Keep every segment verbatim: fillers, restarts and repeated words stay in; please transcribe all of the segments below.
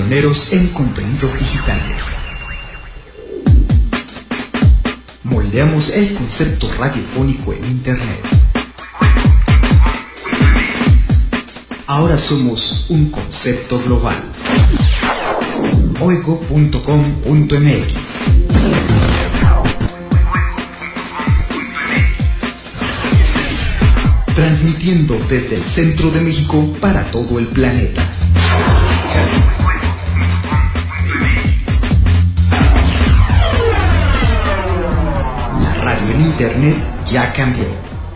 pioneros en contenidos digitales. Moldeamos el concepto radiofónico en Internet. Ahora somos un concepto global. oigo punto com punto eme equis. Transmitiendo desde el centro de México para todo el planeta. La radio en Internet ya cambió.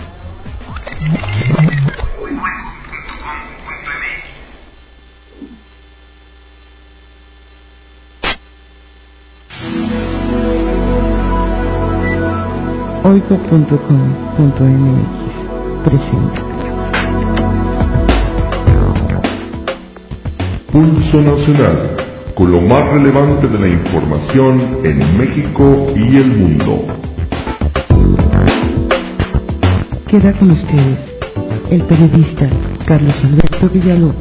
oigo punto com punto eme equis presenta Pulso Nacional, con lo más relevante de la información en México y el mundo. Queda con ustedes el periodista Carlos Alberto Villalobos.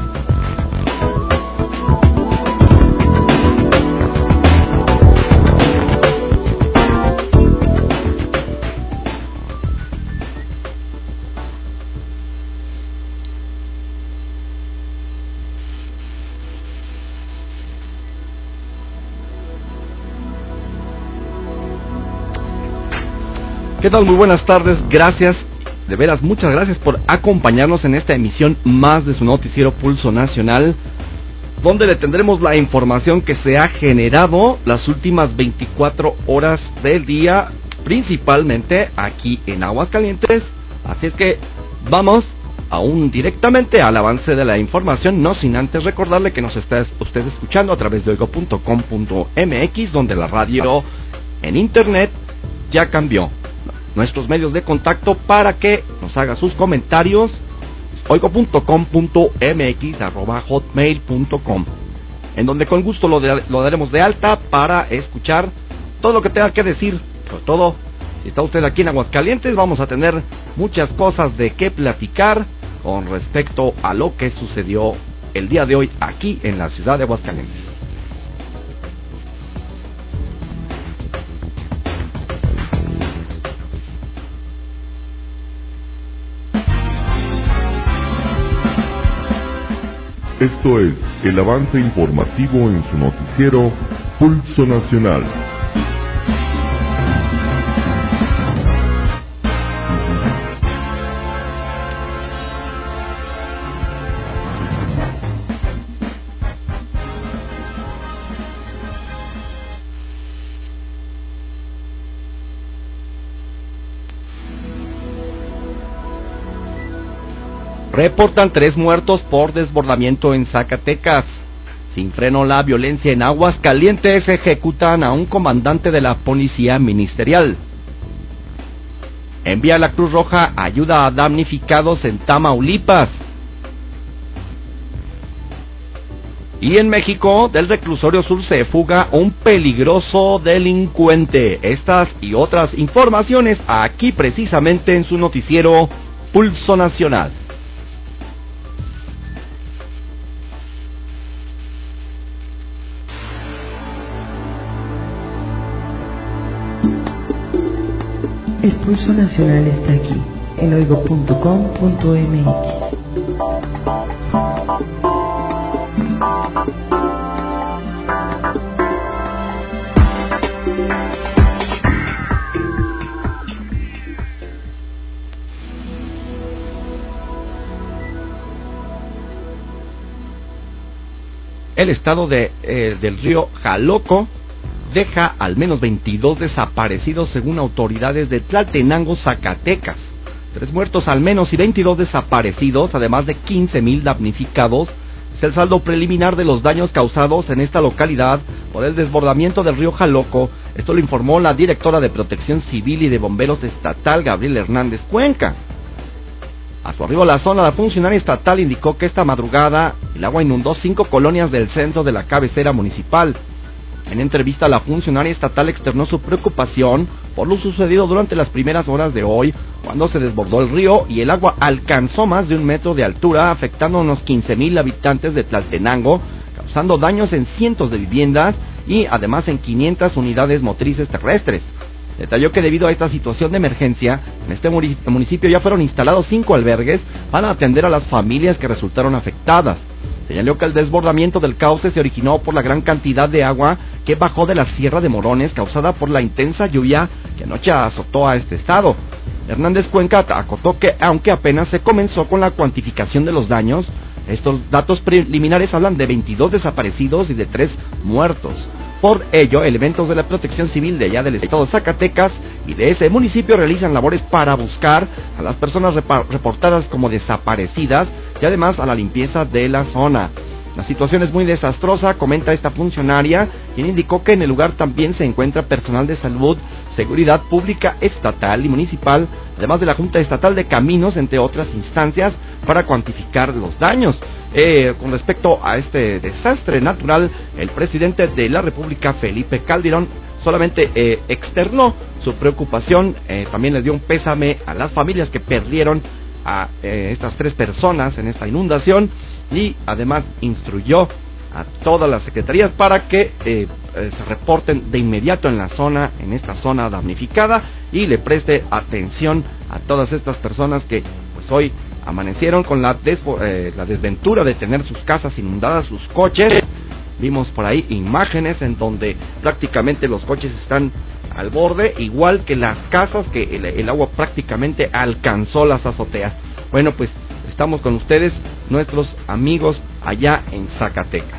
¿Qué tal? Muy buenas tardes, gracias, de veras muchas gracias por acompañarnos en esta emisión más de su noticiero Pulso Nacional, donde le tendremos la información que se ha generado las últimas veinticuatro horas del día, principalmente aquí en Aguascalientes. Así es que vamos aún directamente al avance de la información, no sin antes recordarle que nos está usted escuchando a través de oigo punto com punto eme equis, donde la radio en Internet ya cambió. Nuestros medios de contacto para que nos haga sus comentarios: oigo punto com punto eme equis arroba hotmail punto com, en donde con gusto lo, de, lo daremos de alta para escuchar todo lo que tenga que decir. Sobre todo, si está usted aquí en Aguascalientes, vamos a tener muchas cosas de qué platicar con respecto a lo que sucedió el día de hoy aquí en la ciudad de Aguascalientes. Esto es el avance informativo en su noticiero Pulso Nacional. Reportan tres muertos por desbordamiento en Zacatecas. Sin freno la violencia en Aguascalientes, ejecutan a un comandante de la policía ministerial. Envía la Cruz Roja ayuda a damnificados en Tamaulipas. Y en México, del reclusorio sur se fuga un peligroso delincuente. Estas y otras informaciones aquí precisamente en su noticiero Pulso Nacional. El Pulso Nacional está aquí, en oigo punto com punto eme equis. El estado de, eh, del río Jaloco deja al menos veintidós desaparecidos según autoridades de Tlaltenango, Zacatecas. Tres muertos al menos y veintidós desaparecidos, además de quince mil damnificados. Es el saldo preliminar de los daños causados en esta localidad por el desbordamiento del río Jaloco. Esto lo informó la directora de Protección Civil y de Bomberos Estatal, Gabriela Hernández Cuenca. A su arribo a la zona, la funcionaria estatal indicó que esta madrugada el agua inundó cinco colonias del centro de la cabecera municipal. En entrevista, la funcionaria estatal externó su preocupación por lo sucedido durante las primeras horas de hoy, cuando se desbordó el río y el agua alcanzó más de un metro de altura, afectando a unos quince mil habitantes de Tlaltenango, causando daños en cientos de viviendas y además en quinientas unidades motrices terrestres. Detalló que debido a esta situación de emergencia, en este municipio ya fueron instalados cinco albergues para atender a las familias que resultaron afectadas. Señaló que el desbordamiento del cauce se originó por la gran cantidad de agua que bajó de la Sierra de Morones, causada por la intensa lluvia que anoche azotó a este estado. Hernández Cuenca acotó que, aunque apenas se comenzó con la cuantificación de los daños, estos datos preliminares hablan de veintidós desaparecidos y de tres muertos. Por ello, elementos de la Protección Civil de allá del estado de Zacatecas y de ese municipio realizan labores para buscar a las personas reportadas como desaparecidas y además a la limpieza de la zona. La situación es muy desastrosa, comenta esta funcionaria, quien indicó que en el lugar también se encuentra personal de salud, seguridad pública estatal y municipal, además de la Junta Estatal de Caminos, entre otras instancias, para cuantificar los daños. Eh, con respecto a este desastre natural, el presidente de la República, Felipe Calderón, solamente eh, externó su preocupación, eh, también les dio un pésame a las familias que perdieron a eh, estas tres personas en esta inundación y además instruyó a todas las secretarías para que eh, eh, se reporten de inmediato en la zona, en esta zona damnificada, y le preste atención a todas estas personas que pues hoy amanecieron con la, des, eh, la desventura de tener sus casas inundadas, sus coches. Vimos por ahí imágenes en donde prácticamente los coches están al borde, igual que las casas, que el, el agua prácticamente alcanzó las azoteas. Bueno, pues estamos con ustedes, nuestros amigos allá en Zacatecas.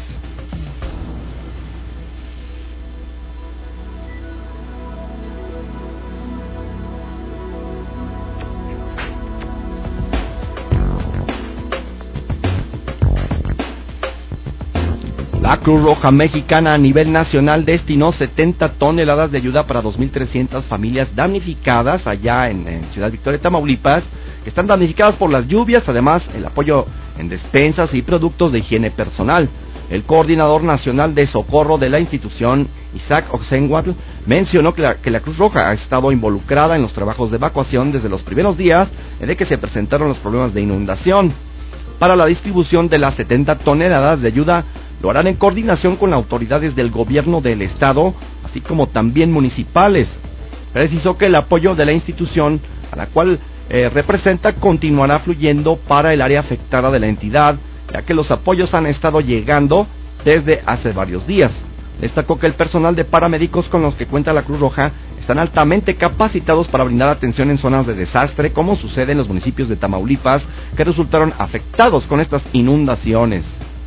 La Cruz Roja Mexicana a nivel nacional destinó setenta toneladas de ayuda para dos mil trescientas familias damnificadas allá en, en Ciudad Victoria, Tamaulipas, que están damnificadas por las lluvias, además el apoyo en despensas y productos de higiene personal. El coordinador nacional de socorro de la institución, Isaac Oxenguatl, mencionó que la, que la Cruz Roja ha estado involucrada en los trabajos de evacuación desde los primeros días de que se presentaron los problemas de inundación. Para la distribución de las setenta toneladas de ayuda, lo harán en coordinación con las autoridades del gobierno del estado, así como también municipales. Precisó que el apoyo de la institución, a la cual eh, representa, continuará fluyendo para el área afectada de la entidad, ya que los apoyos han estado llegando desde hace varios días. Destacó que el personal de paramédicos con los que cuenta la Cruz Roja están altamente capacitados para brindar atención en zonas de desastre, como sucede en los municipios de Tamaulipas, que resultaron afectados con estas inundaciones.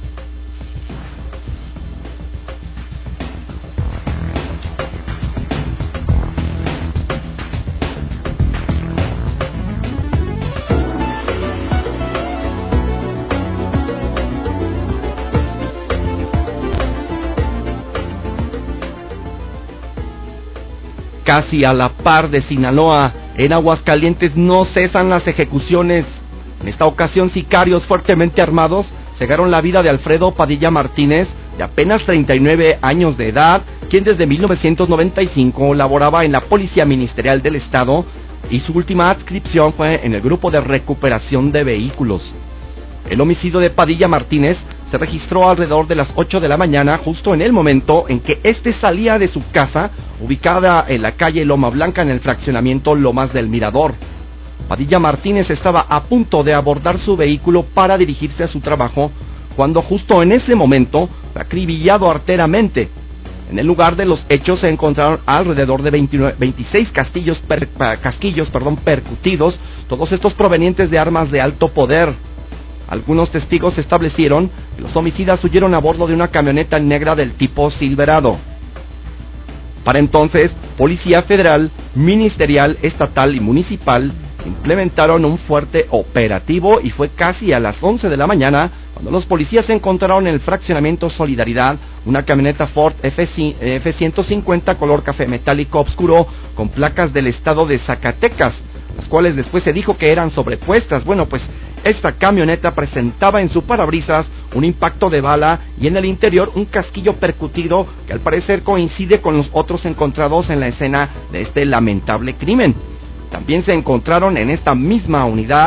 Casi a la par de Sinaloa, en Aguascalientes no cesan las ejecuciones. En esta ocasión, sicarios fuertemente armados cegaron la vida de Alfredo Padilla Martínez, de apenas treinta y nueve años de edad, quien desde mil novecientos noventa y cinco laboraba en la Policía Ministerial del Estado y su última adscripción fue en el Grupo de Recuperación de Vehículos. El homicidio de Padilla Martínez se registró alrededor de las ocho de la mañana, justo en el momento en que este salía de su casa, ubicada en la calle Loma Blanca, en el fraccionamiento Lomas del Mirador. Padilla Martínez estaba a punto de abordar su vehículo para dirigirse a su trabajo, cuando justo en ese momento fue acribillado arteramente. En el lugar de los hechos se encontraron alrededor de veintinueve, veintiséis castillos per, casquillos perdón, percutidos, todos estos provenientes de armas de alto poder. Algunos testigos establecieron que los homicidas huyeron a bordo de una camioneta negra del tipo Silverado. Para entonces, Policía Federal, Ministerial, Estatal y Municipal implementaron un fuerte operativo y fue casi a las once de la mañana cuando los policías encontraron en el fraccionamiento Solidaridad una camioneta Ford F ciento cincuenta color café metálico oscuro con placas del estado de Zacatecas, las cuales después se dijo que eran sobrepuestas. Bueno, pues esta camioneta presentaba en su parabrisas un impacto de bala y en el interior un casquillo percutido que al parecer coincide con los otros encontrados en la escena de este lamentable crimen. También se encontraron en esta misma unidad, en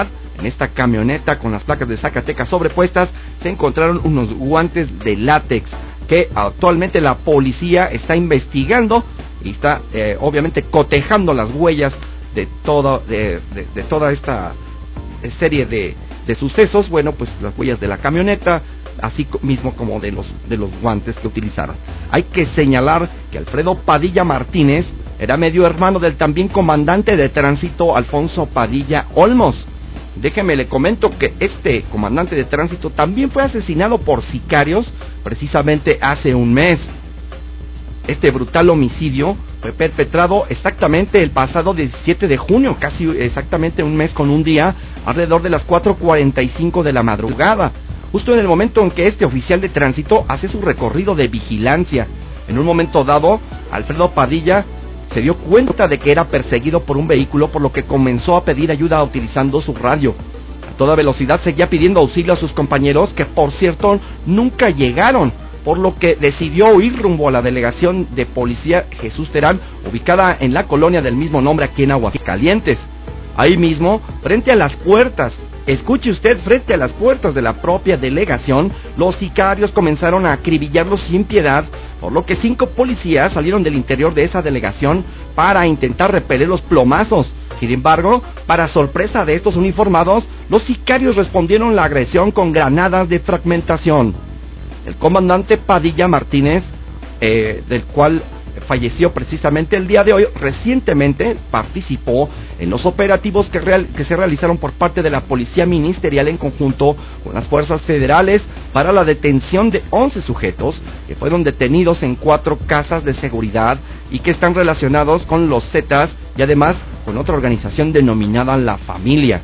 En esta camioneta con las placas de Zacatecas sobrepuestas se encontraron unos guantes de látex que actualmente la policía está investigando y está eh, obviamente cotejando las huellas de toda de, de, de toda esta serie de, de sucesos. Bueno, pues las huellas de la camioneta, así mismo como de los de los guantes que utilizaron. Hay que señalar que Alfredo Padilla Martínez era medio hermano del también comandante de tránsito Alfonso Padilla Olmos. Déjeme le comento que este comandante de tránsito también fue asesinado por sicarios precisamente hace un mes. Este brutal homicidio fue perpetrado exactamente el pasado diecisiete de junio, casi exactamente un mes con un día, alrededor de las cuatro cuarenta y cinco de la madrugada, justo en el momento en que este oficial de tránsito hace su recorrido de vigilancia. En un momento dado, Alfredo Padilla se dio cuenta de que era perseguido por un vehículo, por lo que comenzó a pedir ayuda utilizando su radio. A toda velocidad seguía pidiendo auxilio a sus compañeros, que por cierto nunca llegaron, por lo que decidió ir rumbo a la delegación de policía Jesús Terán, ubicada en la colonia del mismo nombre aquí en Aguascalientes. Ahí mismo, frente a las puertas, escuche usted, frente a las puertas de la propia delegación, los sicarios comenzaron a acribillarlos sin piedad, por lo que cinco policías salieron del interior de esa delegación para intentar repeler los plomazos. Sin embargo, para sorpresa de estos uniformados, los sicarios respondieron la agresión con granadas de fragmentación. El comandante Padilla Martínez, eh, del cual falleció precisamente el día de hoy, recientemente participó en los operativos que, real, que se realizaron por parte de la Policía Ministerial en conjunto con las fuerzas federales para la detención de once sujetos que fueron detenidos en cuatro casas de seguridad y que están relacionados con los Zetas y además con otra organización denominada La Familia.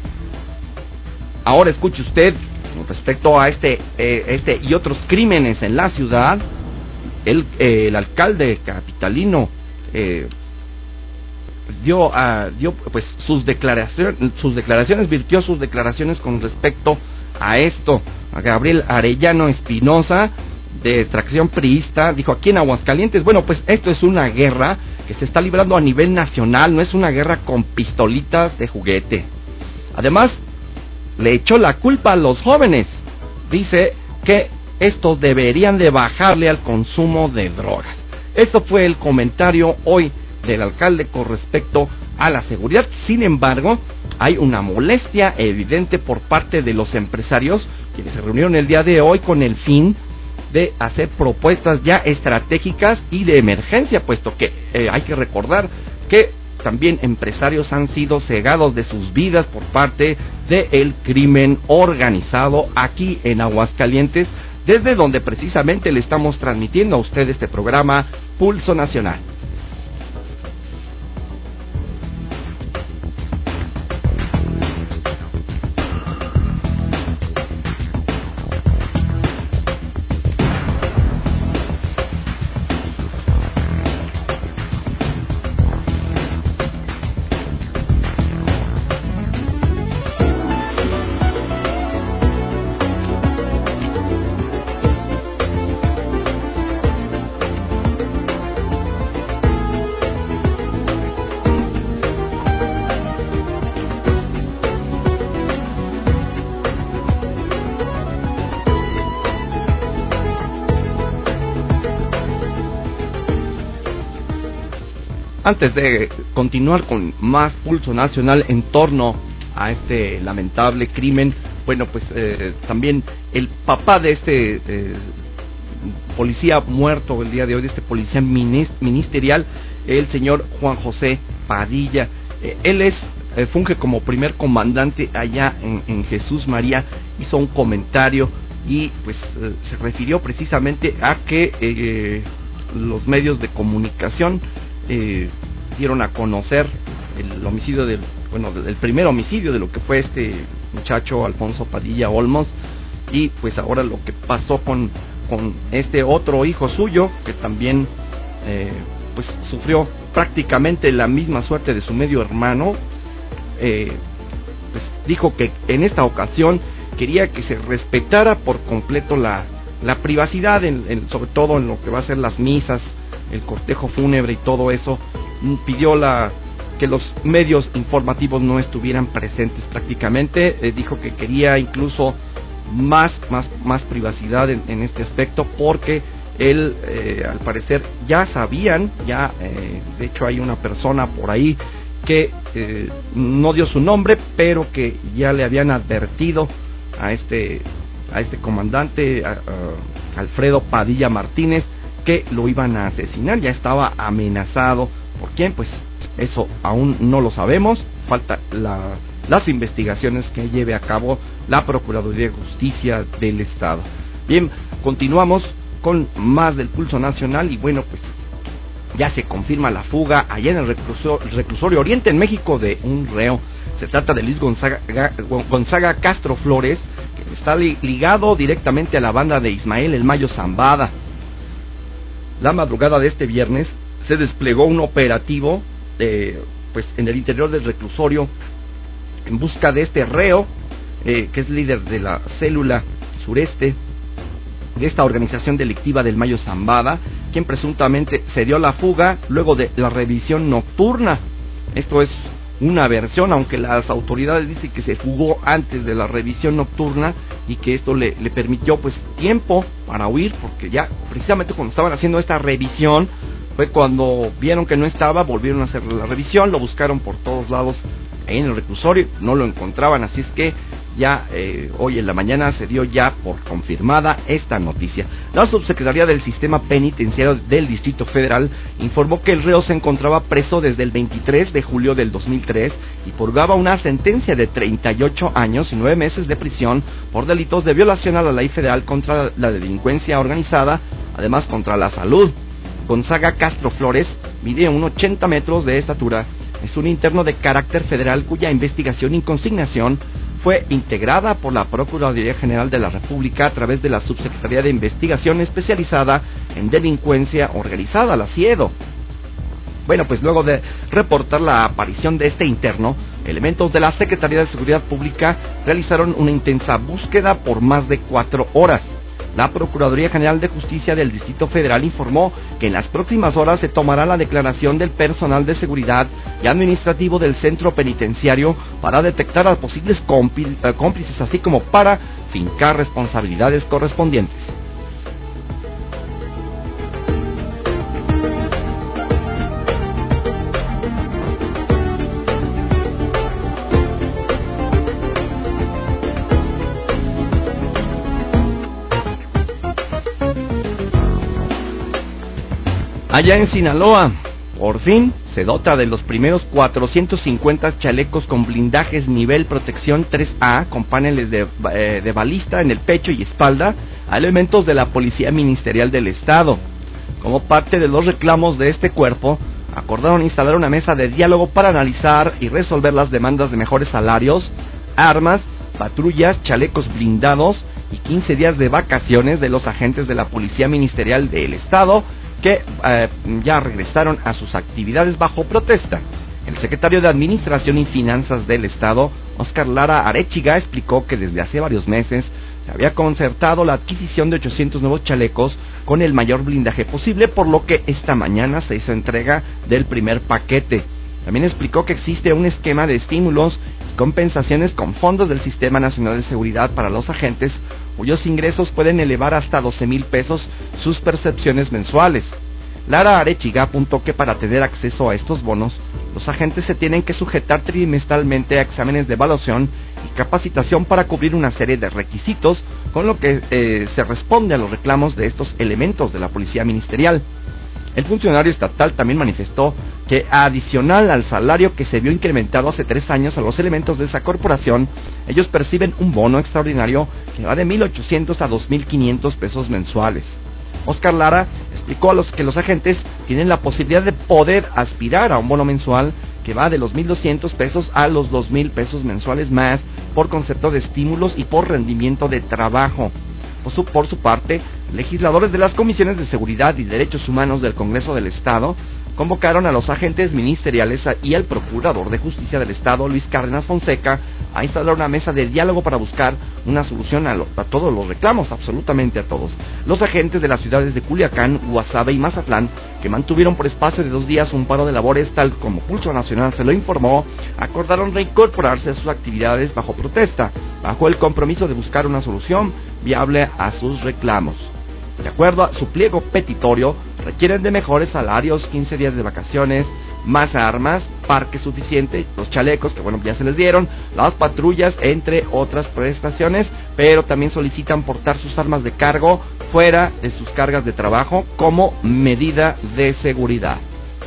Ahora escuche usted, respecto a este, eh, este y otros crímenes en la ciudad, el, eh, el alcalde capitalino eh, dio, uh, dio pues sus declaraciones, sus declaraciones, virtió sus declaraciones con respecto a esto. A Gabriel Arellano Espinosa, de extracción priista, dijo: aquí en Aguascalientes, bueno, pues esto es una guerra que se está librando a nivel nacional, no es una guerra con pistolitas de juguete. Además, le echó la culpa a los jóvenes. Dice que estos deberían de bajarle al consumo de drogas. Eso fue el comentario hoy del alcalde con respecto a la seguridad. Sin embargo, hay una molestia evidente por parte de los empresarios, quienes se reunieron el día de hoy con el fin de hacer propuestas ya estratégicas y de emergencia, puesto que eh, hay que recordar que también empresarios han sido cegados de sus vidas por parte del crimen organizado aquí en Aguascalientes, desde donde precisamente le estamos transmitiendo a usted este programa Pulso Nacional. Antes de continuar con más Pulso Nacional en torno a este lamentable crimen, bueno, pues eh, también el papá de este eh, policía muerto el día de hoy, de este policía ministerial, el señor Juan José Padilla, eh, él es eh, funge como primer comandante allá en, en Jesús María, hizo un comentario y pues eh, se refirió precisamente a que eh, los medios de comunicación Eh, dieron a conocer el homicidio del, bueno, el primer homicidio de lo que fue este muchacho Alfonso Padilla Olmos, y pues ahora lo que pasó con, con este otro hijo suyo, que también eh, pues sufrió prácticamente la misma suerte de su medio hermano. eh, pues dijo que en esta ocasión quería que se respetara por completo la, la privacidad, en, en, sobre todo en lo que va a ser las misas, el cortejo fúnebre y todo eso. Pidió la que los medios informativos no estuvieran presentes prácticamente. Eh, dijo que quería incluso más, más, más privacidad en, en este aspecto, porque él, eh, al parecer, ya sabían, ya, eh, de hecho hay una persona por ahí que eh, no dio su nombre, pero que ya le habían advertido a este, a este comandante, a, a Alfredo Padilla Martínez, que lo iban a asesinar, ya estaba amenazado. ¿Por quién? Pues eso aún no lo sabemos, falta la, las investigaciones que lleve a cabo la Procuraduría de Justicia del Estado. Bien, continuamos con más del Pulso Nacional y bueno, pues ya se confirma la fuga allá en el reclusorio, el reclusorio Oriente en México de un reo. Se trata de Luis Gonzaga, Gonzaga Castro Flores, que está ligado directamente a la banda de Ismael El Mayo Zambada. La madrugada de este viernes se desplegó un operativo eh, pues en el interior del reclusorio en busca de este reo, eh, que es líder de la célula sureste de esta organización delictiva del Mayo Zambada, quien presuntamente se dio la fuga luego de la revisión nocturna. Esto es una versión, aunque las autoridades dicen que se fugó antes de la revisión nocturna y que esto le, le permitió pues tiempo para huir, porque ya precisamente cuando estaban haciendo esta revisión fue cuando vieron que no estaba, volvieron a hacer la revisión, lo buscaron por todos lados ahí en el reclusorio, no lo encontraban, así es que ya eh, hoy en la mañana se dio ya por confirmada esta noticia. La subsecretaría del Sistema Penitenciario del Distrito Federal informó que el reo se encontraba preso desde el veintitrés de julio del dos mil tres y purgaba una sentencia de treinta y ocho años y nueve meses de prisión por delitos de violación a la ley federal contra la delincuencia organizada, además contra la salud. Gonzaga Castro Flores mide unos ochenta metros de estatura. Es un interno de carácter federal cuya investigación y consignación fue integrada por la Procuraduría General de la República a través de la Subsecretaría de Investigación Especializada en Delincuencia Organizada, la CIEDO. Bueno, pues luego de reportar la aparición de este interno, elementos de la Secretaría de Seguridad Pública realizaron una intensa búsqueda por más de cuatro horas. La Procuraduría General de Justicia del Distrito Federal informó que en las próximas horas se tomará la declaración del personal de seguridad y administrativo del centro penitenciario para detectar a posibles cómplices, así como para fincar responsabilidades correspondientes. Allá en Sinaloa, por fin, se dota de los primeros cuatrocientos cincuenta chalecos con blindajes nivel protección tres A, con paneles de, eh, de balista en el pecho y espalda, a elementos de la Policía Ministerial del Estado. Como parte de los reclamos de este cuerpo, acordaron instalar una mesa de diálogo para analizar y resolver las demandas de mejores salarios, armas, patrullas, chalecos blindados y quince días de vacaciones de los agentes de la Policía Ministerial del Estado, que eh, ya regresaron a sus actividades bajo protesta. El secretario de Administración y Finanzas del Estado, Óscar Lara Arechiga, explicó que desde hace varios meses se había concertado la adquisición de ochocientos nuevos chalecos con el mayor blindaje posible, por lo que esta mañana se hizo entrega del primer paquete. También explicó que existe un esquema de estímulos y compensaciones con fondos del Sistema Nacional de Seguridad para los agentes, cuyos ingresos pueden elevar hasta doce mil pesos sus percepciones mensuales. Lara Arechiga apuntó que para tener acceso a estos bonos, los agentes se tienen que sujetar trimestralmente a exámenes de evaluación y capacitación para cubrir una serie de requisitos, con lo que eh, se responde a los reclamos de estos elementos de la Policía Ministerial. El funcionario estatal también manifestó que, adicional al salario que se vio incrementado hace tres años a los elementos de esa corporación, ellos perciben un bono extraordinario que va de mil ochocientos a dos mil quinientos pesos mensuales. Óscar Lara explicó a los que los agentes tienen la posibilidad de poder aspirar a un bono mensual que va de los mil doscientos pesos a los dos mil pesos mensuales más, por concepto de estímulos y por rendimiento de trabajo. Por su, por su parte, legisladores de las Comisiones de Seguridad y Derechos Humanos del Congreso del Estado convocaron a los agentes ministeriales y al Procurador de Justicia del Estado, Luis Cárdenas Fonseca, a instalar una mesa de diálogo para buscar una solución a, lo, a todos los reclamos, absolutamente a todos. Los agentes de las ciudades de Culiacán, Guasave y Mazatlán, que mantuvieron por espacio de dos días un paro de labores, tal como Pulso Nacional se lo informó, acordaron reincorporarse a sus actividades bajo protesta, bajo el compromiso de buscar una solución viable a sus reclamos. De acuerdo a su pliego petitorio, requieren de mejores salarios, quince días de vacaciones, más armas, parque suficiente, los chalecos, que bueno, ya se les dieron, las patrullas, entre otras prestaciones, pero también solicitan portar sus armas de cargo fuera de sus cargas de trabajo como medida de seguridad.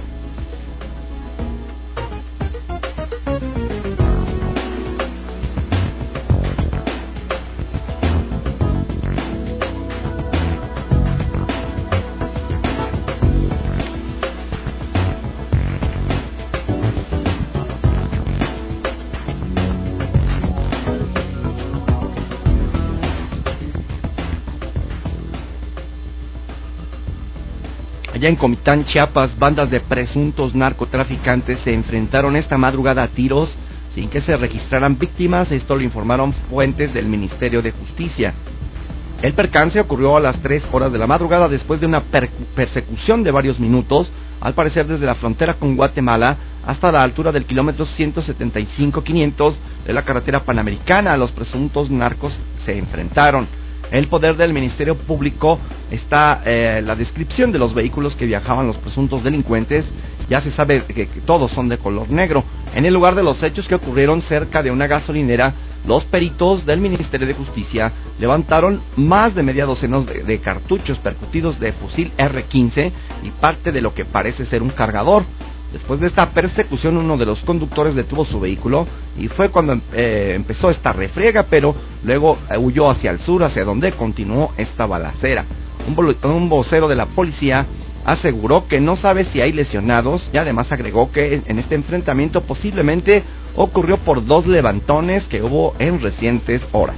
Allá en Comitán, Chiapas, bandas de presuntos narcotraficantes se enfrentaron esta madrugada a tiros sin que se registraran víctimas. Esto lo informaron fuentes del Ministerio de Justicia. El percance ocurrió a las tres horas de la madrugada después de una per- persecución de varios minutos, al parecer desde la frontera con Guatemala hasta la altura del kilómetro ciento setenta y cinco quinientos de la carretera panamericana. Los presuntos narcos se enfrentaron. El poder del Ministerio Público está eh, la descripción de los vehículos que viajaban los presuntos delincuentes. Ya se sabe que, que todos son de color negro. En el lugar de los hechos, que ocurrieron cerca de una gasolinera, los peritos del Ministerio de Justicia levantaron más de media docena de, de cartuchos percutidos de fusil erre quince y parte de lo que parece ser un cargador. Después de esta persecución, uno de los conductores detuvo su vehículo y fue cuando eh, empezó esta refriega, pero luego eh, huyó hacia el sur, hacia donde continuó esta balacera. Un, un vocero de la policía aseguró que no sabe si hay lesionados y además agregó que en este enfrentamiento posiblemente ocurrió por dos levantones que hubo en recientes horas.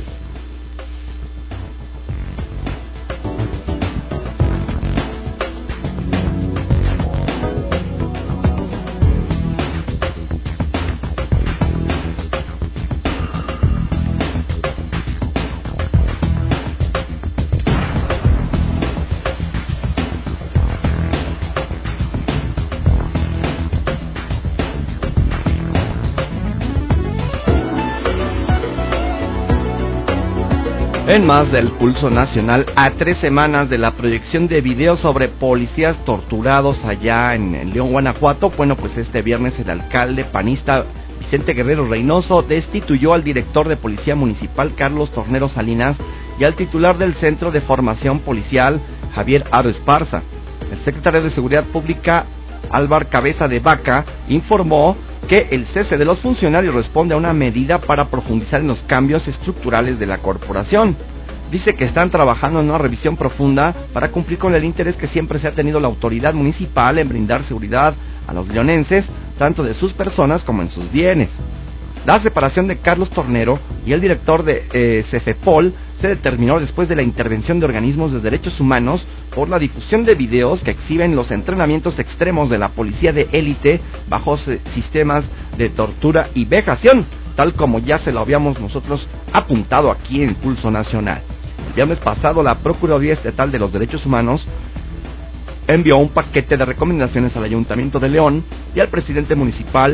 En más del Pulso Nacional, a tres semanas de la proyección de videos sobre policías torturados allá en, en León, Guanajuato, bueno, pues este viernes el alcalde panista Vicente Guerrero Reynoso destituyó al director de Policía Municipal, Carlos Tornero Salinas, y al titular del Centro de Formación Policial, Javier Aro Esparza. El secretario de Seguridad Pública, Álvar Cabeza de Vaca, informó que el cese de los funcionarios responde a una medida para profundizar en los cambios estructurales de la corporación. Dice que están trabajando en una revisión profunda para cumplir con el interés que siempre se ha tenido la autoridad municipal en brindar seguridad a los leonenses, tanto de sus personas como en sus bienes. La separación de Carlos Tornero y el director de eh, Cefepol se determinó después de la intervención de organismos de derechos humanos por la difusión de videos que exhiben los entrenamientos extremos de la policía de élite bajo sistemas de tortura y vejación, tal como ya se lo habíamos nosotros apuntado aquí en Pulso Nacional. El viernes pasado, la Procuraduría Estatal de los Derechos Humanos envió un paquete de recomendaciones al Ayuntamiento de León y al presidente municipal,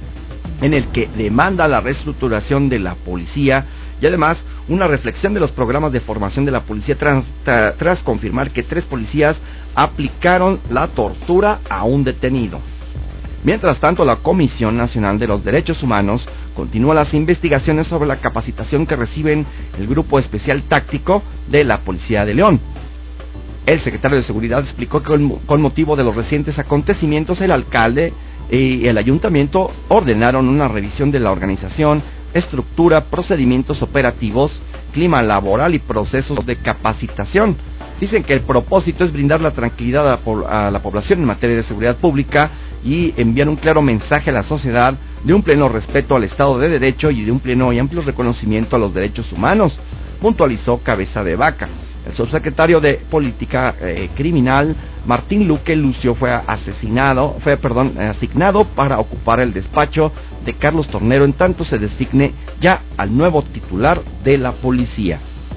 en el que demanda la reestructuración de la policía y además una reflexión de los programas de formación de la policía tras, tras, tras confirmar que tres policías aplicaron la tortura a un detenido. Mientras tanto, la Comisión Nacional de los Derechos Humanos continúa las investigaciones sobre la capacitación que reciben el Grupo Especial Táctico de la Policía de León. El secretario de Seguridad explicó que con, con motivo de los recientes acontecimientos, el alcalde y el ayuntamiento ordenaron una revisión de la organización, estructura, procedimientos operativos, clima laboral y procesos de capacitación. Dicen que el propósito es brindar la tranquilidad a, po- a la población en materia de seguridad pública y enviar un claro mensaje a la sociedad de un pleno respeto al Estado de Derecho y de un pleno y amplio reconocimiento a los derechos humanos, puntualizó Cabeza de Vaca. El subsecretario de Política eh, Criminal, Martín Luque Lucio, fue asesinado, fue, perdón, asignado para ocupar el despacho de Carlos Tornero, en tanto se designe ya al nuevo titular de la policía.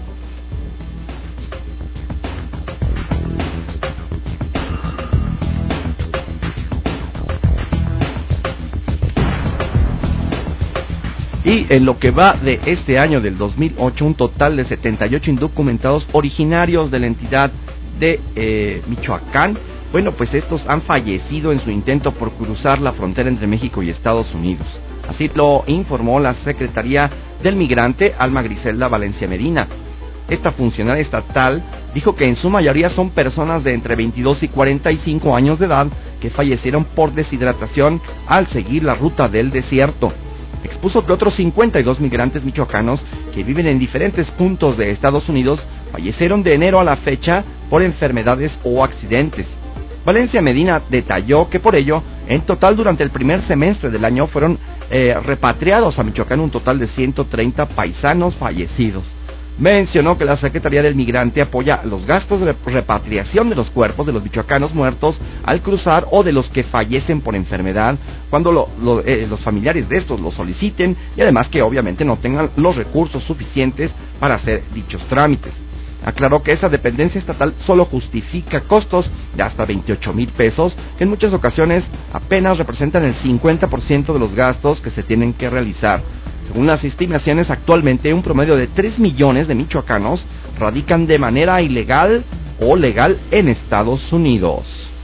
Y en lo que va de este año del dos mil ocho, un total de setenta y ocho indocumentados originarios de la entidad de eh, Michoacán, bueno, pues estos han fallecido en su intento por cruzar la frontera entre México y Estados Unidos. Así lo informó la Secretaría del Migrante, Alma Griselda Valencia Medina. Esta funcionaria estatal dijo que en su mayoría son personas de entre veintidós y cuarenta y cinco años de edad que fallecieron por deshidratación al seguir la ruta del desierto. Expuso que otros cincuenta y dos migrantes michoacanos que viven en diferentes puntos de Estados Unidos fallecieron de enero a la fecha por enfermedades o accidentes. Valencia Medina detalló que por ello, en total durante el primer semestre del año fueron eh, repatriados a Michoacán un total de ciento treinta paisanos fallecidos. Mencionó que la Secretaría del Migrante apoya los gastos de repatriación de los cuerpos de los michoacanos muertos al cruzar o de los que fallecen por enfermedad cuando lo, lo, eh, los familiares de estos lo soliciten, y además que obviamente no tengan los recursos suficientes para hacer dichos trámites. Aclaró que esa dependencia estatal solo justifica costos de hasta veintiocho mil pesos, que en muchas ocasiones apenas representan el cincuenta por ciento de los gastos que se tienen que realizar. Según las estimaciones, actualmente un promedio de tres millones de michoacanos radican de manera ilegal o legal en Estados Unidos.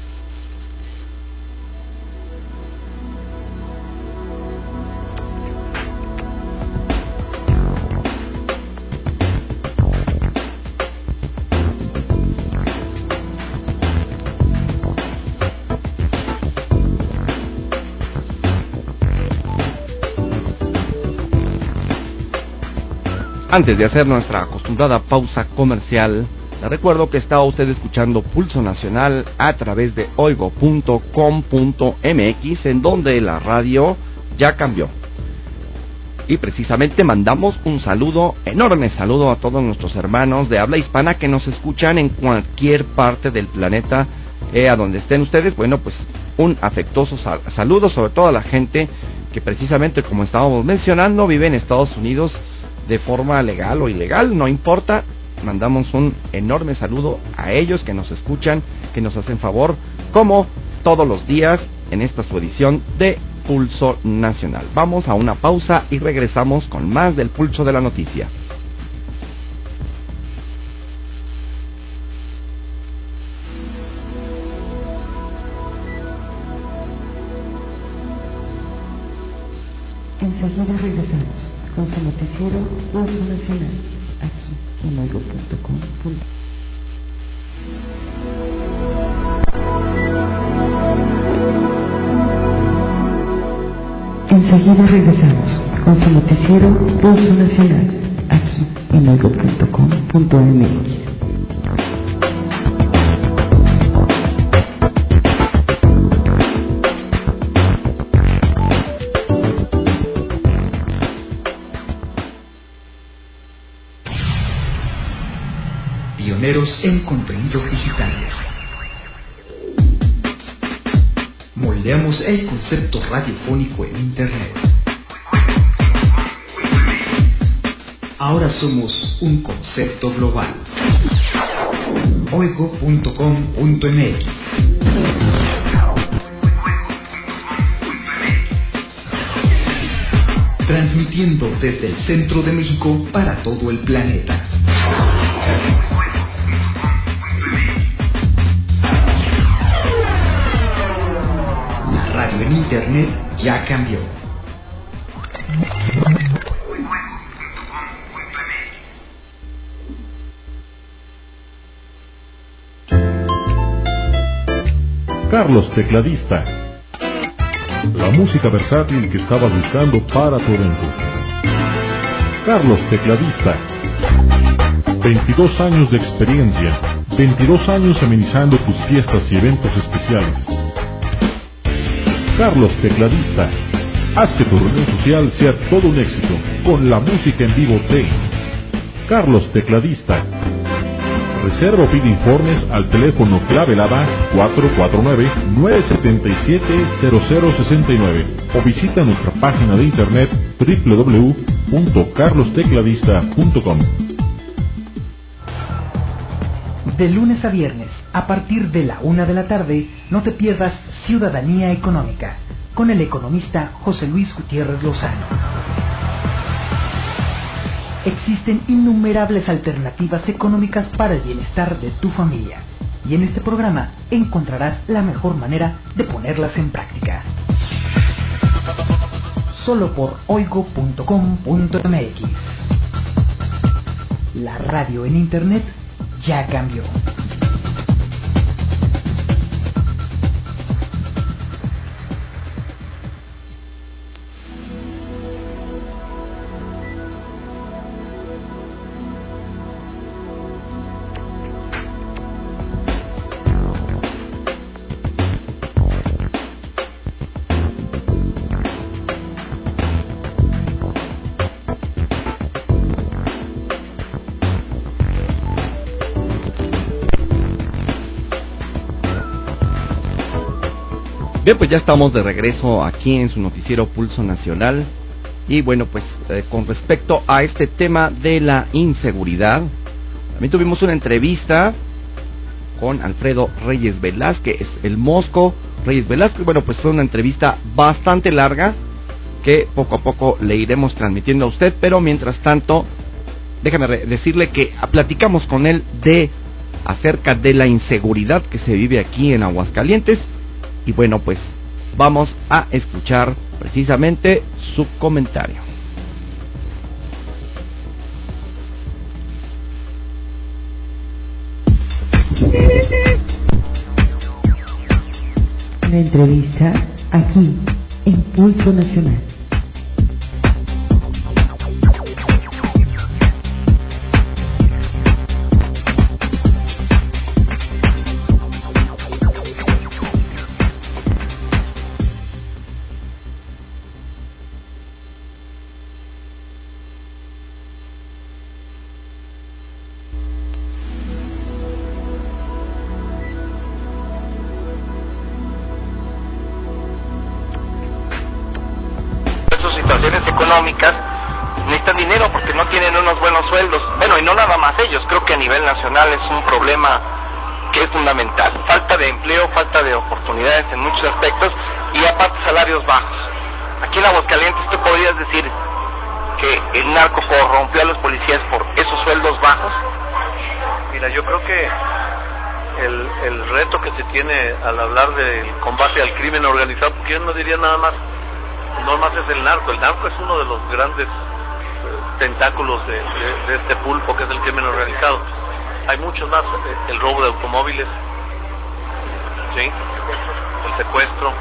Antes de hacer nuestra acostumbrada pausa comercial, le recuerdo que está usted escuchando Pulso Nacional a través de oigo punto com punto m x, en donde la radio ya cambió. Y precisamente mandamos un saludo, enorme saludo a todos nuestros hermanos de habla hispana que nos escuchan en cualquier parte del planeta, eh, a donde estén ustedes. Bueno, pues un afectuoso sal- saludo, sobre todo a la gente que precisamente, como estábamos mencionando, vive en Estados Unidos de forma legal o ilegal, no importa. Mandamos un enorme saludo a ellos que nos escuchan, que nos hacen favor, como todos los días en esta su edición de Pulso Nacional. Vamos a una pausa y regresamos con más del Pulso de la Noticia. Enseguida regresamos con su noticiero Pulso Nacional, aquí en oigo punto com. Enseguida regresamos con su noticiero Pulso Nacional, aquí en oigo punto com punto m x. Pioneros en contenidos digitales. Moldeamos el concepto radiofónico en Internet. Ahora somos un concepto global. oigo punto com punto m x. Transmitiendo desde el centro de México para todo el planeta. En Internet ya cambió. Carlos Tecladista, la música versátil que estaba buscando para tu evento. Carlos Tecladista, veintidós años de experiencia, veintidós años amenizando tus fiestas y eventos especiales. Carlos Tecladista, haz que tu reunión social sea todo un éxito con la música en vivo de Carlos Tecladista. Reserva o pide informes al teléfono clave Lada cuatro cuatro nueve, nueve siete siete, cero cero seis nueve o visita nuestra página de internet doble u doble u doble u punto carlos tecladista punto com. De lunes a viernes, a partir de la una de la tarde, no te pierdas Ciudadanía Económica, con el economista José Luis Gutiérrez Lozano. Existen innumerables alternativas económicas para el bienestar de tu familia, y en este programa encontrarás la mejor manera de ponerlas en práctica. Solo por oigo punto com punto m x. La radio en internet ya cambió. Bien, pues ya estamos de regreso aquí en su noticiero Pulso Nacional. Y bueno, pues eh, con respecto a este tema de la inseguridad, también tuvimos una entrevista con Alfredo Reyes Velázquez, el Mosco Reyes Velázquez. Bueno, pues fue una entrevista bastante larga que poco a poco le iremos transmitiendo a usted, pero mientras tanto, déjame re- decirle que platicamos con él de acerca de la inseguridad que se vive aquí en Aguascalientes. Y bueno, pues vamos a escuchar precisamente su comentario. La entrevista aquí en Pulso Nacional. Situaciones económicas necesitan dinero porque no tienen unos buenos sueldos. Bueno, y no nada más ellos, creo que a nivel nacional es un problema que es fundamental. Falta de empleo, falta de oportunidades en muchos aspectos y aparte salarios bajos. Aquí en Aguascalientes tú podrías decir que el narco corrompió a los policías por esos sueldos bajos. Mira, yo creo que el, el reto que se tiene al hablar del combate al crimen organizado, porque yo no diría nada más, no más es el narco, el narco es uno de los grandes eh, tentáculos de, de, de este pulpo que es el crimen organizado. Hay muchos más, eh, el robo de automóviles, ¿sí? El secuestro,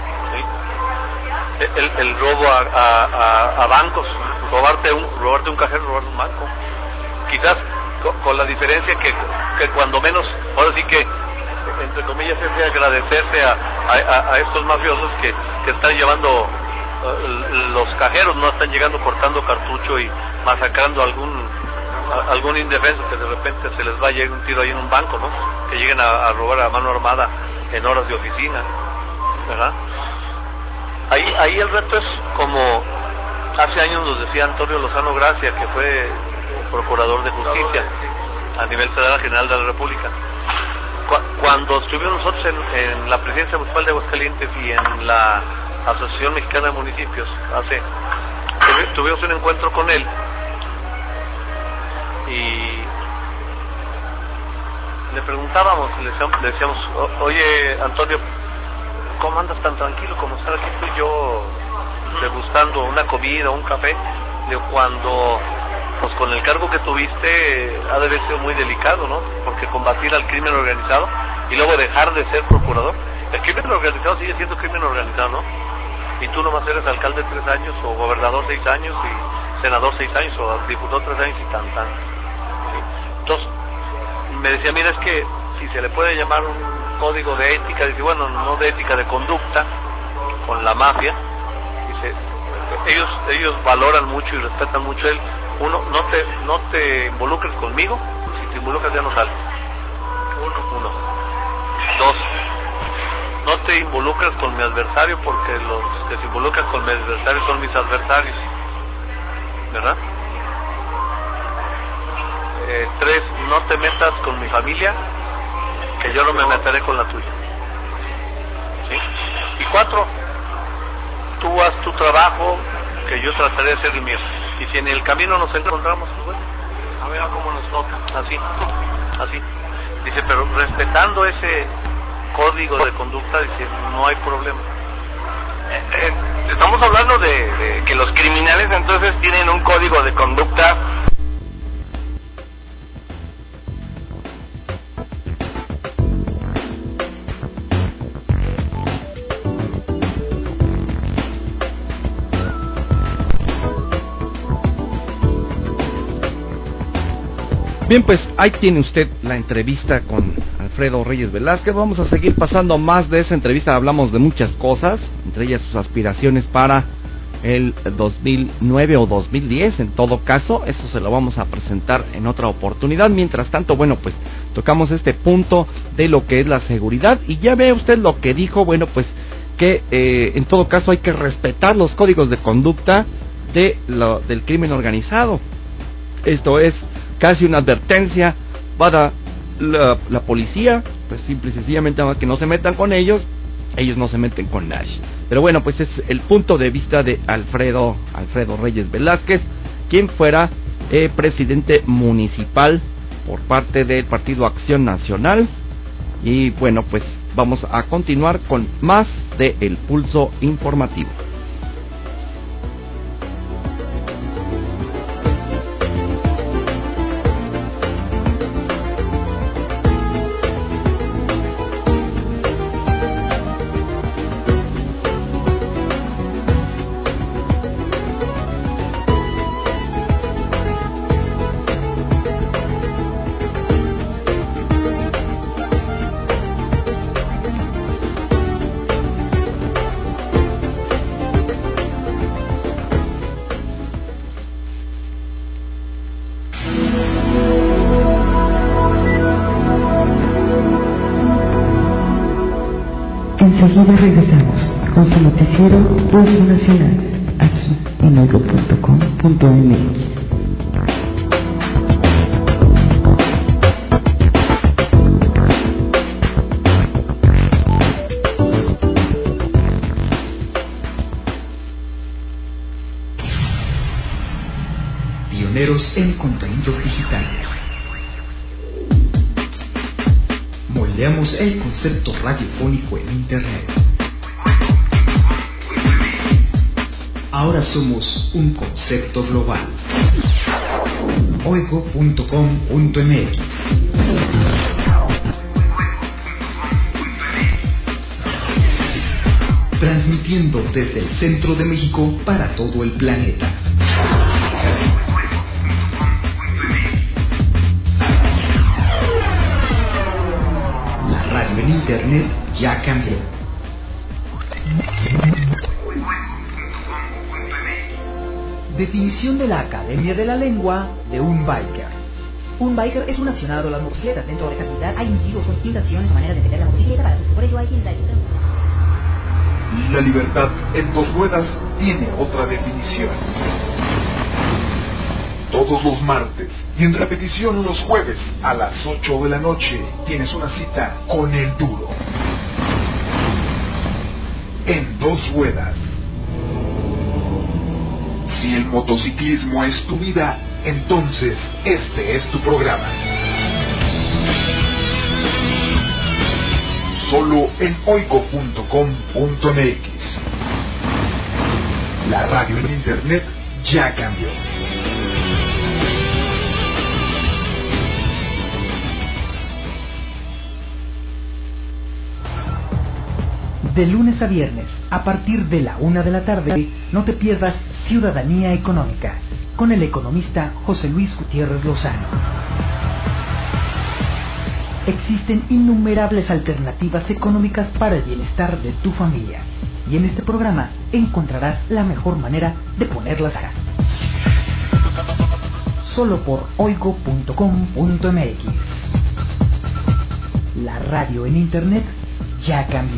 ¿sí? el, el robo a, a, a, a bancos, robarte un, robarte un cajero, robarte un banco. Quizás con, con la diferencia que, que cuando menos, ahora sí que, entre comillas, es de agradecerse a, a, a estos mafiosos que, que están llevando los cajeros, no están llegando cortando cartucho y masacrando a algún a, algún indefenso que de repente se les vaya un tiro ahí en un banco, ¿no? Que lleguen a, a robar a mano armada en horas de oficina, ¿verdad? Ahí ahí el reto es como hace años nos decía Antonio Lozano Gracia, que fue procurador de justicia a nivel federal general de la República. Cuando estuvimos nosotros en, en la presidencia municipal de Aguascalientes y en la Asociación Mexicana de Municipios, hace tuvimos un encuentro con él y le preguntábamos, le decíamos, le decíamos oye Antonio, ¿cómo andas tan tranquilo como estar aquí tú y yo degustando una comida, un café? De cuando, pues con el cargo que tuviste, ha de haber sido muy delicado, ¿no? Porque combatir al crimen organizado y luego dejar de ser procurador. El crimen organizado sigue siendo crimen organizado, ¿no? Y tú nomás eres alcalde tres años, o gobernador seis años, y senador seis años, o diputado tres años y tan tan. ¿Sí? Entonces, me decía, mira, es que si se le puede llamar un código de ética, dice, bueno, no de ética, de conducta, con la mafia, dice, ellos ellos valoran mucho y respetan mucho él. Uno, no te no te involucres conmigo, si te involucras ya no sales. Uno. Uno. Dos. No te involucras con mi adversario porque los que se involucran con mi adversario son mis adversarios. ¿Verdad? Eh, tres, no te metas con mi familia, que yo no me meteré con la tuya. ¿Sí? Y cuatro, tú haz tu trabajo, que yo trataré de hacer el mío. Y si en el camino nos encontramos, pues bueno, a ver cómo nos toca. Así, así. Dice, pero respetando ese código de conducta, dice, no hay problema. Eh, eh, estamos hablando de, de que los criminales entonces tienen un código de conducta. Bien, pues ahí tiene usted la entrevista con Alfredo Reyes Velázquez. Vamos a seguir pasando más de esa entrevista. Hablamos de muchas cosas, entre ellas sus aspiraciones para el dos mil nueve o dos mil diez, en todo caso. Eso se lo vamos a presentar en otra oportunidad. Mientras tanto, bueno, pues tocamos este punto de lo que es la seguridad. Y ya ve usted lo que dijo, bueno, pues que eh, en todo caso hay que respetar los códigos de conducta de lo, del crimen organizado. Esto es casi una advertencia para la, la policía, pues simple y sencillamente más que no se metan con ellos, ellos no se meten con nadie. Pero bueno, pues es el punto de vista de Alfredo Alfredo Reyes Velázquez, quien fuera eh, presidente municipal por parte del Partido Acción Nacional. Y bueno, pues vamos a continuar con más de El Pulso Informativo. Enseguida regresamos con su noticiero Pulso Nacional, aquí en oigo punto com punto eme equis. Pioneros en contenidos digitales. Moldeamos el concepto radiofónico en Internet. Ahora somos un concepto global. oigo punto com punto eme equis. Transmitiendo desde el centro de México para todo el planeta. En Internet ya cambió. Definición de la Academia de la Lengua de un biker. Un biker es un aficionado a las motocicletas. Dentro de esta actividad hay individuos con distintas maneras de entender la motocicleta, para que por ello hay quien la disfruta. La libertad en dos ruedas tiene otra definición. Todos los martes y en repetición los jueves a las ocho de la noche tienes una cita con el duro. En dos ruedas. Si el motociclismo es tu vida, entonces este es tu programa. Solo en oigo punto com punto eme equis. La radio en Internet ya cambió. De lunes a viernes, a partir de la una de la tarde, no te pierdas Ciudadanía Económica, con el economista José Luis Gutiérrez Lozano. Existen innumerables alternativas económicas para el bienestar de tu familia, y en este programa encontrarás la mejor manera de ponerlas a gas. Solo por oigo punto com punto eme equis. la radio en internet ya cambió.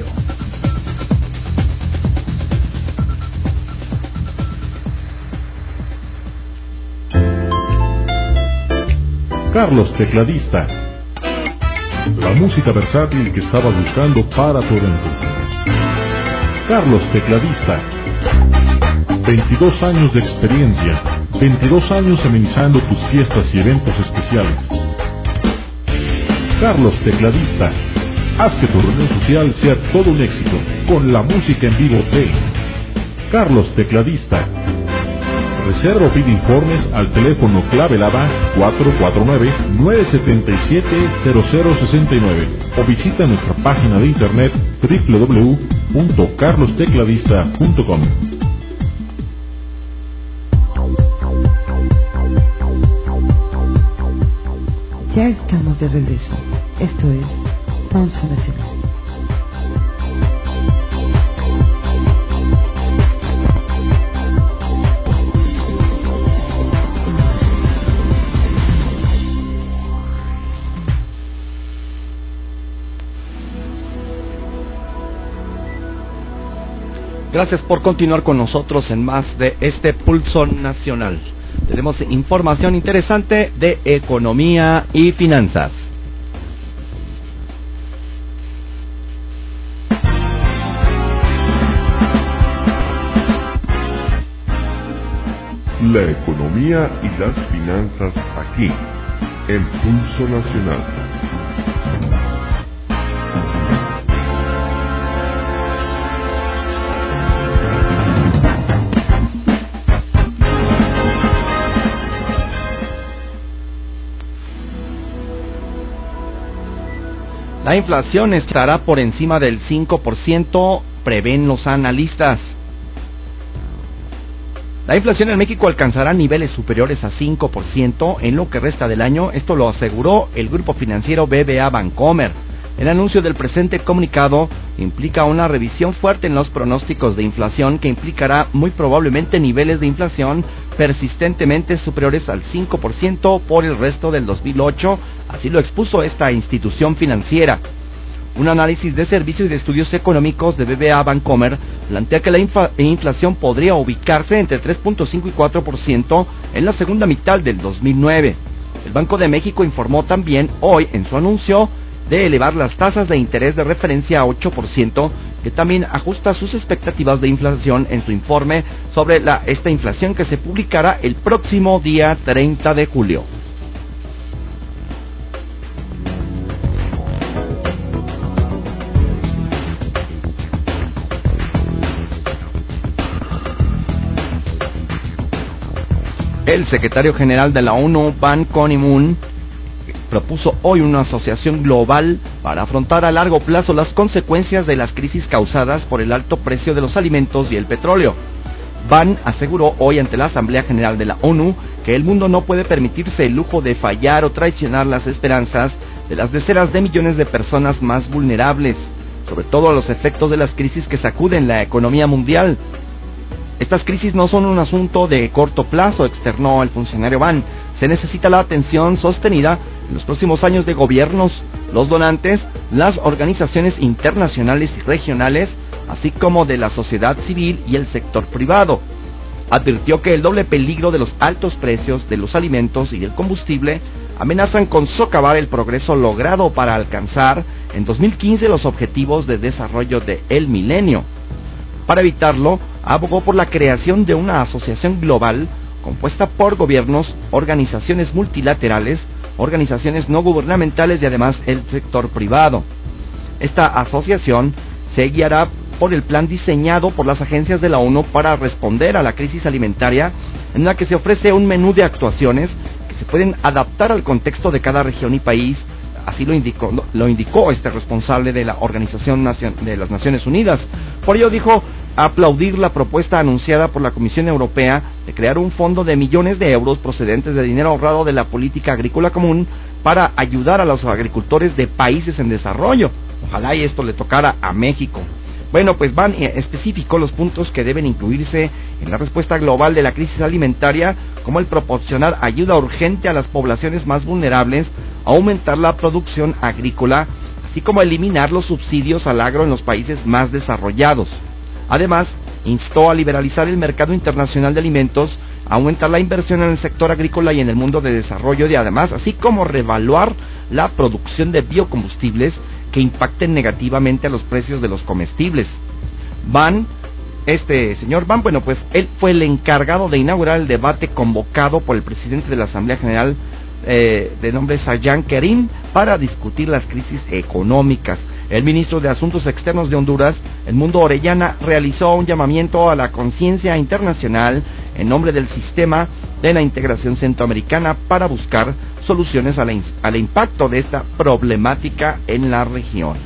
Carlos Tecladista. La música versátil que estabas buscando para tu evento. Carlos Tecladista. veintidós años de experiencia, veintidós años amenizando tus fiestas y eventos especiales. Carlos Tecladista. Haz que tu reunión social sea todo un éxito con la música en vivo de Carlos Tecladista. Reserva o pide informes al teléfono clave lava cuatro cuatro nueve, nueve siete siete, cero cero seis nueve o visita nuestra página de internet doble u doble u doble u punto carlos tecladista punto com. Ya estamos de regreso. Esto es Pulso Nacional. Gracias por continuar con nosotros en más de este Pulso Nacional. Tenemos información interesante de economía y finanzas. La economía y las finanzas aquí, en Pulso Nacional. La inflación estará por encima del cinco por ciento, prevén los analistas. La inflación en México alcanzará niveles superiores a cinco por ciento en lo que resta del año, esto lo aseguró el grupo financiero B B A Bancomer. El anuncio del presente comunicado implica una revisión fuerte en los pronósticos de inflación que implicará muy probablemente niveles de inflación persistentemente superiores al cinco por ciento por el resto del dos mil ocho, así lo expuso esta institución financiera. Un análisis de servicios y de estudios económicos de B B A Bancomer plantea que la infla- inflación podría ubicarse entre tres punto cinco y cuatro por ciento en la segunda mitad del dos mil nueve. El Banco de México informó también hoy en su anuncio de elevar las tasas de interés de referencia a ocho por ciento, que también ajusta sus expectativas de inflación en su informe sobre la, esta inflación que se publicará el próximo día treinta de julio. El secretario general de la ONU, Ban Ki-moon, propuso hoy una asociación global para afrontar a largo plazo las consecuencias de las crisis causadas por el alto precio de los alimentos y el petróleo. Ban aseguró hoy ante la Asamblea General de la ONU que el mundo no puede permitirse el lujo de fallar o traicionar las esperanzas de las decenas de millones de personas más vulnerables, sobre todo a los efectos de las crisis que sacuden la economía mundial. Estas crisis no son un asunto de corto plazo, externó el funcionario Ban. Se necesita la atención sostenida en los próximos años de gobiernos, los donantes, las organizaciones internacionales y regionales, así como de la sociedad civil y el sector privado. Advirtió que el doble peligro de los altos precios de los alimentos y del combustible amenazan con socavar el progreso logrado para alcanzar en dos mil quince los objetivos de desarrollo del milenio. Para evitarlo, abogó por la creación de una asociación global compuesta por gobiernos, organizaciones multilaterales, organizaciones no gubernamentales y además el sector privado. Esta asociación se guiará por el plan diseñado por las agencias de la ONU para responder a la crisis alimentaria, en la que se ofrece un menú de actuaciones que se pueden adaptar al contexto de cada región y país. Así lo indicó, lo indicó este responsable de la Organización de las Naciones Unidas. Por ello dijo aplaudir la propuesta anunciada por la Comisión Europea de crear un fondo de millones de euros procedentes de dinero ahorrado de la política agrícola común para ayudar a los agricultores de países en desarrollo. Ojalá y esto le tocara a México. Bueno, pues Ban especificó los puntos que deben incluirse en la respuesta global de la crisis alimentaria, como el proporcionar ayuda urgente a las poblaciones más vulnerables, aumentar la producción agrícola, así así como eliminar los subsidios al agro en los países más desarrollados. Además, instó a liberalizar el mercado internacional de alimentos, a aumentar la inversión en el sector agrícola y en el mundo de desarrollo, y además, así como reevaluar la producción de biocombustibles que impacten negativamente a los precios de los comestibles. Ban, este señor Ban, bueno, pues él fue el encargado de inaugurar el debate convocado por el presidente de la Asamblea General, eh, de nombre Sayan Kerim, para discutir las crisis económicas. El ministro de Asuntos Externos de Honduras, Edmundo Orellana, realizó un llamamiento a la conciencia internacional en nombre del sistema de la integración centroamericana para buscar soluciones a la, al impacto de esta problemática en la región.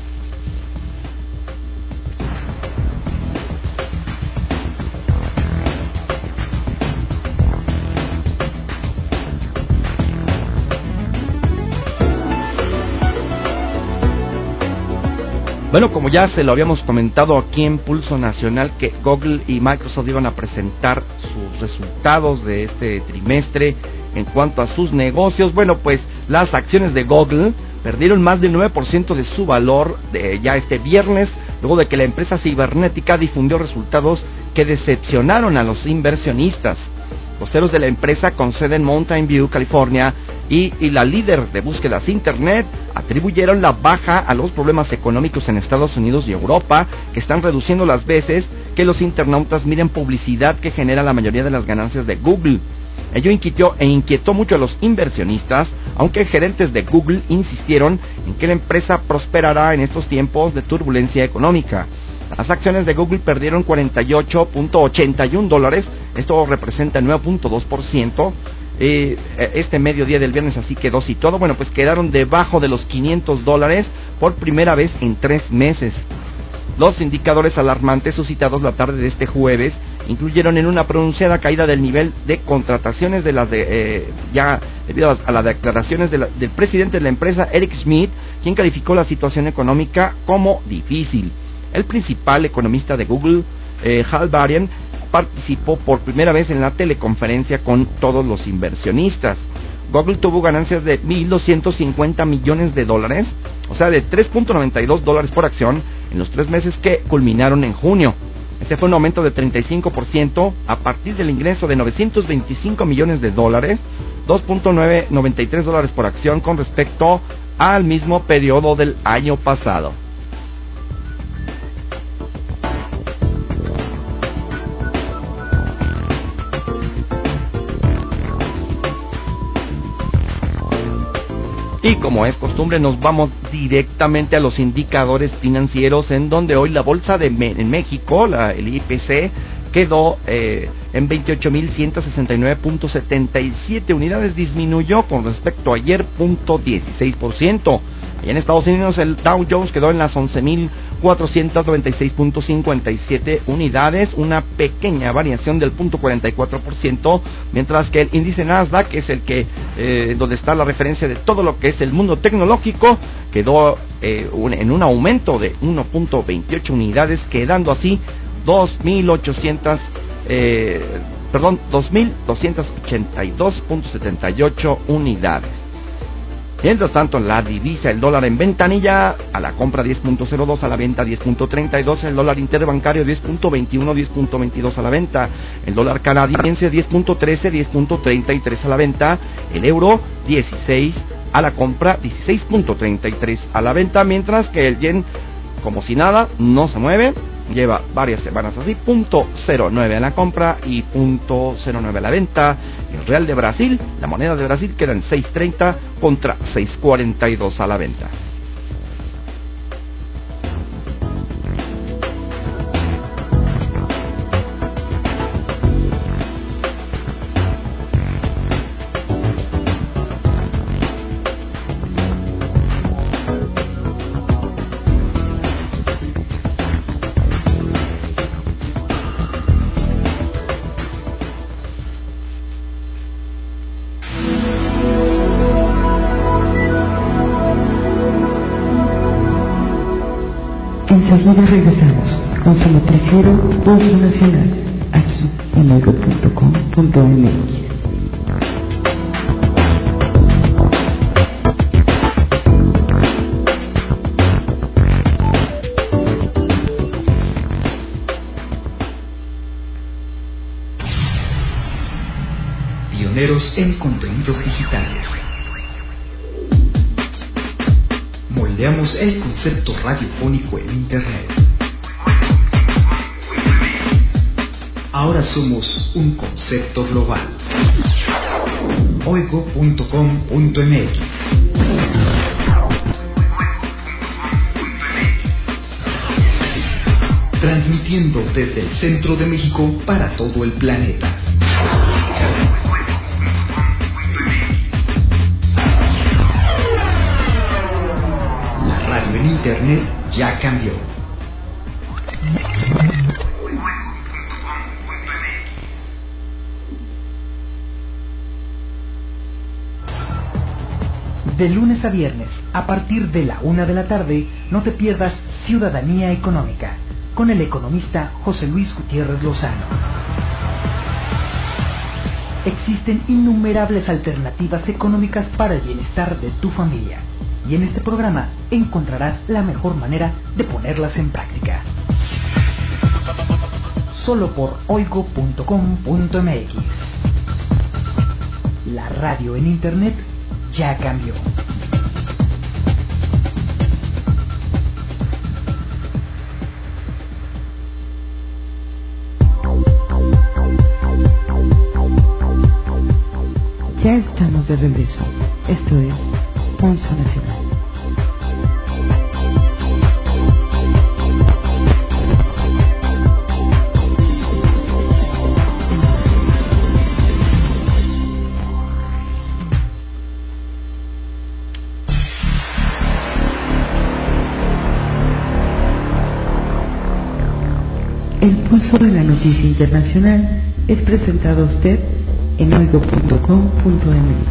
Bueno, como ya se lo habíamos comentado aquí en Pulso Nacional, que Google y Microsoft iban a presentar sus resultados de este trimestre en cuanto a sus negocios. Bueno, pues las acciones de Google perdieron más del nueve por ciento de su valor de ya este viernes, luego de que la empresa cibernética difundió resultados que decepcionaron a los inversionistas. Voceros de la empresa con sede en Mountain View, California, y, y la líder de búsquedas Internet atribuyeron la baja a los problemas económicos en Estados Unidos y Europa, que están reduciendo las veces que los internautas miren publicidad que genera la mayoría de las ganancias de Google. Ello inquietó, e inquietó mucho a los inversionistas, aunque gerentes de Google insistieron en que la empresa prosperará en estos tiempos de turbulencia económica. Las acciones de Google perdieron cuarenta y ocho punto ochenta y uno dólares, esto representa el nueve punto dos por ciento, eh, este mediodía del viernes así quedó situado. Bueno, pues quedaron debajo de los quinientos dólares por primera vez en tres meses. Los indicadores alarmantes suscitados la tarde de este jueves incluyeron en una pronunciada caída del nivel de contrataciones de las de, eh, ya debido a las declaraciones de la, del presidente de la empresa, Eric Schmidt, quien calificó la situación económica como difícil. El principal economista de Google, eh, Hal Varian, participó por primera vez en la teleconferencia con todos los inversionistas. Google tuvo ganancias de mil doscientos cincuenta millones de dólares, o sea, de tres punto noventa y dos dólares por acción en los tres meses que culminaron en junio. Este fue un aumento de treinta y cinco por ciento a partir del ingreso de novecientos veinticinco millones de dólares, dos punto noventa y tres dólares por acción con respecto al mismo periodo del año pasado. Y como es costumbre, nos vamos directamente a los indicadores financieros, en donde hoy la bolsa de Me- en México, la, el I P C, quedó eh, en veintiocho mil ciento sesenta y nueve punto setenta y siete unidades, disminuyó con respecto a ayer punto dieciséis por ciento. Y en Estados Unidos el Dow Jones quedó en las once mil cuatrocientos noventa y seis punto cincuenta y siete unidades, una pequeña variación del punto cuarenta y cuatro por ciento, mientras que el índice Nasdaq, que es el que eh, donde está la referencia de todo lo que es el mundo tecnológico, quedó eh, un, en un aumento de uno punto veintiocho unidades, quedando así dos mil ochocientos eh, perdón dos mil doscientos ochenta y dos punto setenta y ocho unidades. Mientras tanto, la divisa, el dólar en ventanilla, a la compra diez punto cero dos, a la venta diez punto treinta y dos, el dólar interbancario diez punto veintiuno, diez punto veintidós a la venta, el dólar canadiense diez punto trece, diez punto treinta y tres a la venta, el euro dieciséis a la compra, dieciséis punto treinta y tres a la venta, mientras que el yen, como si nada, no se mueve, lleva varias semanas así, punto cero nueve a la compra y punto cero nueve a la venta. El real de Brasil, la moneda de Brasil, queda en seis treinta contra seis cuarenta y dos a la venta. Enseguida regresamos con su noticiero Pulso Nacional, aquí en ego punto com punto m x. en contenidos digitales. Moldeamos el concepto radiofónico en Internet. Ahora somos un concepto global. oigo punto com punto m x. Transmitiendo desde el centro de México para todo el planeta. La radio en Internet ya cambió. De lunes a viernes, a partir de la una de la tarde, no te pierdas Ciudadanía Económica, con el economista José Luis Gutiérrez Lozano. Existen innumerables alternativas económicas para el bienestar de tu familia, y en este programa encontrarás la mejor manera de ponerlas en práctica. Solo por oigo punto com punto m x. La radio en Internet ya cambió. Ya estamos de regreso. Esto es Pulso Nacional. El pulso de la noticia internacional es presentado a usted en oigo punto com punto m x.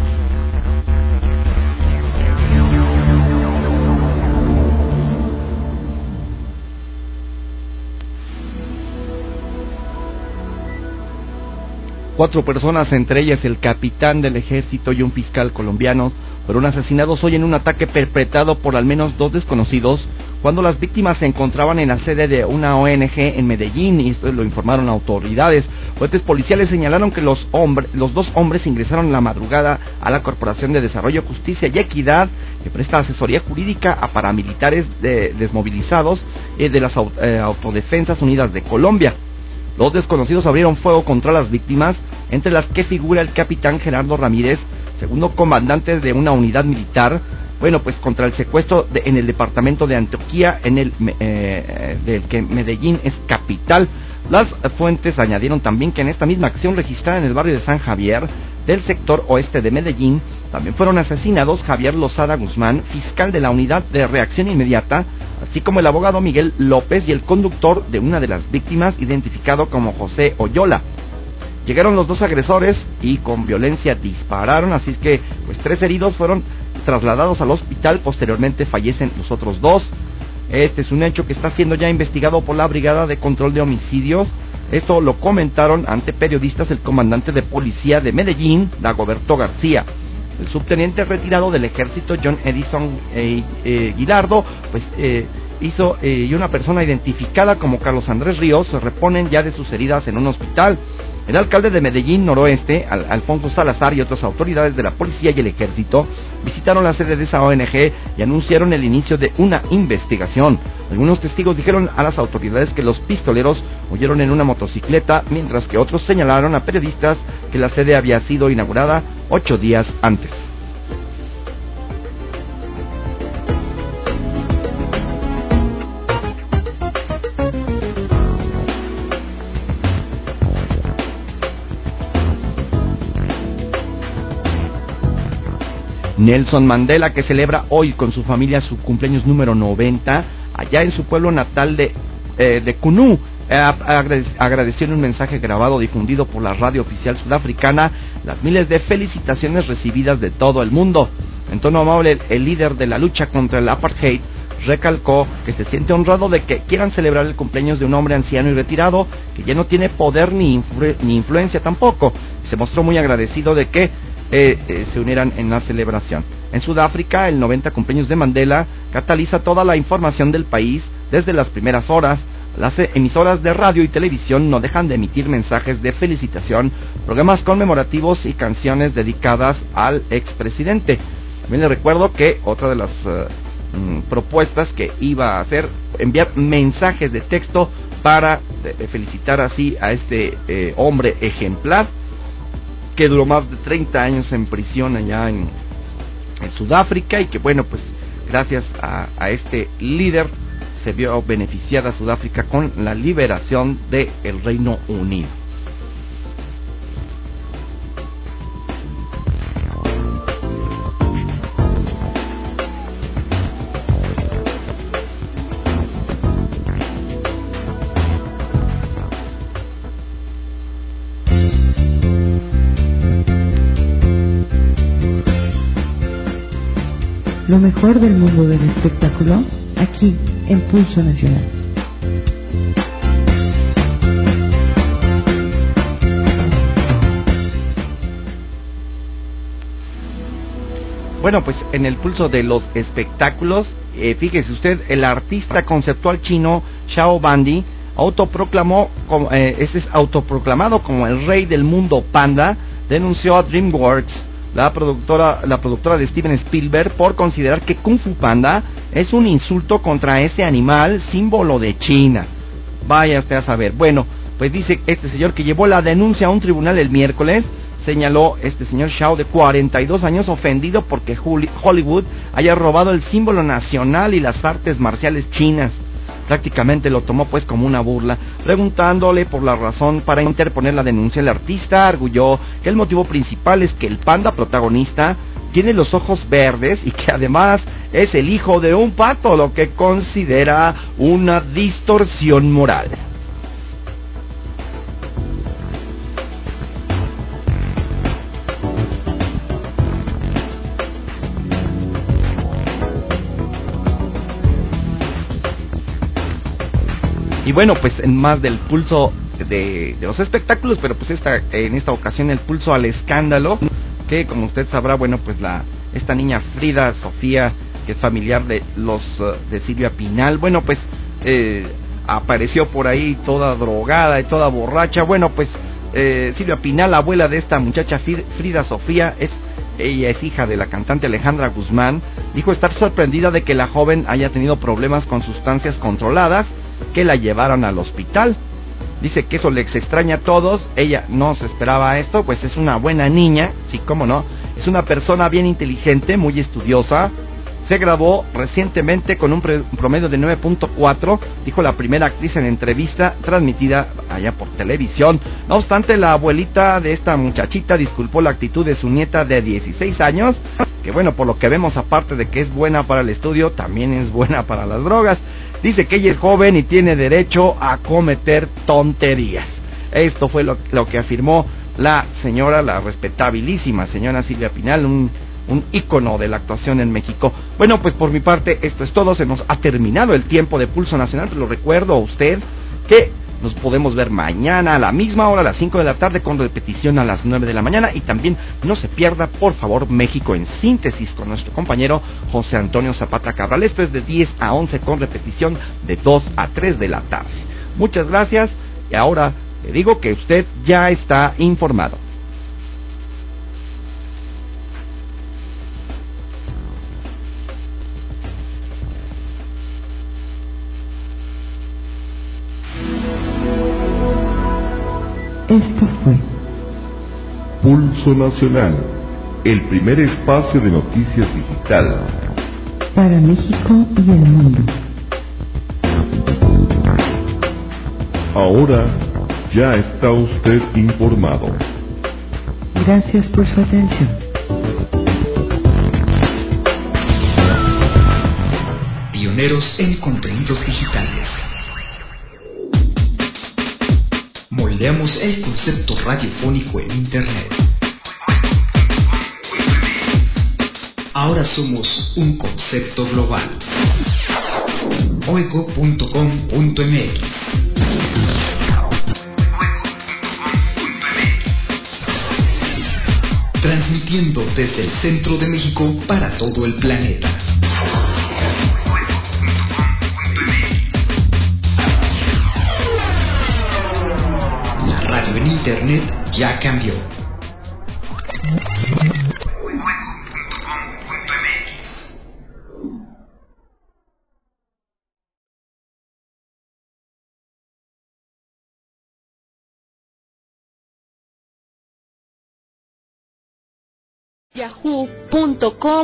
Cuatro personas, entre ellas el capitán del ejército y un fiscal colombianos, fueron asesinados hoy en un ataque perpetrado por al menos dos desconocidos, cuando las víctimas se encontraban en la sede de una O N G en Medellín, y esto lo informaron autoridades. Fuentes policiales señalaron que los, hombre, los dos hombres ingresaron en la madrugada a la Corporación de Desarrollo, Justicia y Equidad, que presta asesoría jurídica a paramilitares de, desmovilizados eh, de las eh, Autodefensas Unidas de Colombia. Los desconocidos abrieron fuego contra las víctimas, entre las que figura el capitán Gerardo Ramírez, segundo comandante de una unidad militar, bueno, pues contra el secuestro de, en el departamento de Antioquia, en el eh, del que Medellín es capital. Las fuentes añadieron también que en esta misma acción registrada en el barrio de San Javier, del sector oeste de Medellín, también fueron asesinados Javier Lozada Guzmán, fiscal de la unidad de reacción inmediata, así como el abogado Miguel López y el conductor de una de las víctimas, identificado como José Oyola. Llegaron los dos agresores y con violencia dispararon, así es que pues tres heridos fueron trasladados al hospital, posteriormente fallecen los otros dos. Este es un hecho que está siendo ya investigado por la Brigada de Control de Homicidios. Esto lo comentaron ante periodistas el comandante de policía de Medellín, Dagoberto García. El subteniente retirado del ejército, John Edison eh, eh, Guilardo, pues eh, hizo eh, y una persona identificada como Carlos Andrés Ríos se reponen ya de sus heridas en un hospital. El alcalde de Medellín Noroeste, Al- Alfonso Salazar, y otras autoridades de la policía y el ejército visitaron la sede de esa O N G y anunciaron el inicio de una investigación. Algunos testigos dijeron a las autoridades que los pistoleros huyeron en una motocicleta, mientras que otros señalaron a periodistas que la sede había sido inaugurada ocho días antes. Nelson Mandela, que celebra hoy con su familia su cumpleaños número noventa, allá en su pueblo natal de, eh, de Cunú, eh, agradeció en un mensaje grabado difundido por la radio oficial sudafricana las miles de felicitaciones recibidas de todo el mundo. En tono amable, el líder de la lucha contra el apartheid recalcó que se siente honrado de que quieran celebrar el cumpleaños de un hombre anciano y retirado, que ya no tiene poder ni, influ- ni influencia tampoco. Se mostró muy agradecido de que Eh, eh, se unieran en la celebración. En Sudáfrica, el noventa cumpleaños de Mandela cataliza toda la información del país desde las primeras horas. las emisoras de radio y televisión no dejan de emitir mensajes de felicitación, programas conmemorativos y canciones dedicadas al expresidente. También les recuerdo que otra de las uh, propuestas que iba a hacer, enviar mensajes de texto para de, de felicitar así a este eh, hombre ejemplar que duró más de treinta años en prisión allá en, en Sudáfrica, y que bueno, pues gracias a, a este líder se vio beneficiada Sudáfrica con la liberación del Reino Unido. Lo mejor del mundo del espectáculo, aquí en Pulso Nacional. Bueno, pues en el pulso de los espectáculos, eh, fíjese usted, el artista conceptual chino Xiao Bandi autoproclamó, como, eh, este es autoproclamado como el rey del mundo panda, denunció a DreamWorks, la productora, la productora de Steven Spielberg, por considerar que Kung Fu Panda es un insulto contra ese animal símbolo de China. Vaya usted a saber. Bueno, pues dice este señor que llevó la denuncia a un tribunal el miércoles. Señaló este señor Xiao, de cuarenta y dos años, ofendido porque Hollywood haya robado el símbolo nacional y las artes marciales chinas. Prácticamente lo tomó pues como una burla. Preguntándole por la razón para interponer la denuncia, el artista arguyó que el motivo principal es que el panda protagonista tiene los ojos verdes y que además es el hijo de un pato, lo que considera una distorsión moral. Y bueno, pues en más del pulso de, de los espectáculos, pero pues esta en esta ocasión el pulso al escándalo, que como usted sabrá, bueno, pues la esta niña Frida Sofía, que es familiar de los uh, de Silvia Pinal, bueno, pues eh, apareció por ahí toda drogada y toda borracha. Bueno, pues eh, Silvia Pinal, la abuela de esta muchacha Frida Sofía, es ella es hija de la cantante Alejandra Guzmán, dijo estar sorprendida de que la joven haya tenido problemas con sustancias controladas que la llevaron al hospital. Dice que eso les extraña a todos, ella no se esperaba esto, pues es una buena niña, sí, cómo no, es una persona bien inteligente, muy estudiosa. Se graduó recientemente con un, pre- un promedio de nueve punto cuatro, dijo la primera actriz en entrevista transmitida allá por televisión. No obstante, la abuelita de esta muchachita disculpó la actitud de su nieta de dieciséis años, que bueno, por lo que vemos, aparte de que es buena para el estudio, también es buena para las drogas. Dice que ella es joven y tiene derecho a cometer tonterías. Esto fue lo, lo que afirmó la señora, la respetabilísima señora Silvia Pinal, un, un ícono de la actuación en México. Bueno, pues por mi parte esto es todo, se nos ha terminado el tiempo de Pulso Nacional, pero lo recuerdo a usted que nos podemos ver mañana a la misma hora, a las cinco de la tarde, con repetición a las nueve de la mañana, y también no se pierda, por favor, México en Síntesis con nuestro compañero José Antonio Zapata Cabral. Esto es de diez a once con repetición de dos a tres de la tarde. Muchas gracias, y ahora le digo que usted ya está informado. Esto fue Pulso Nacional, el primer espacio de noticias digital para México y el mundo. Ahora ya está usted informado. Gracias por su atención. Pioneros en contenidos digitales. Moldeamos el concepto radiofónico en Internet. Ahora somos un concepto global. oigo punto com punto m x. Transmitiendo desde el centro de México para todo el planeta. en Internet ya cambió. yahoo punto com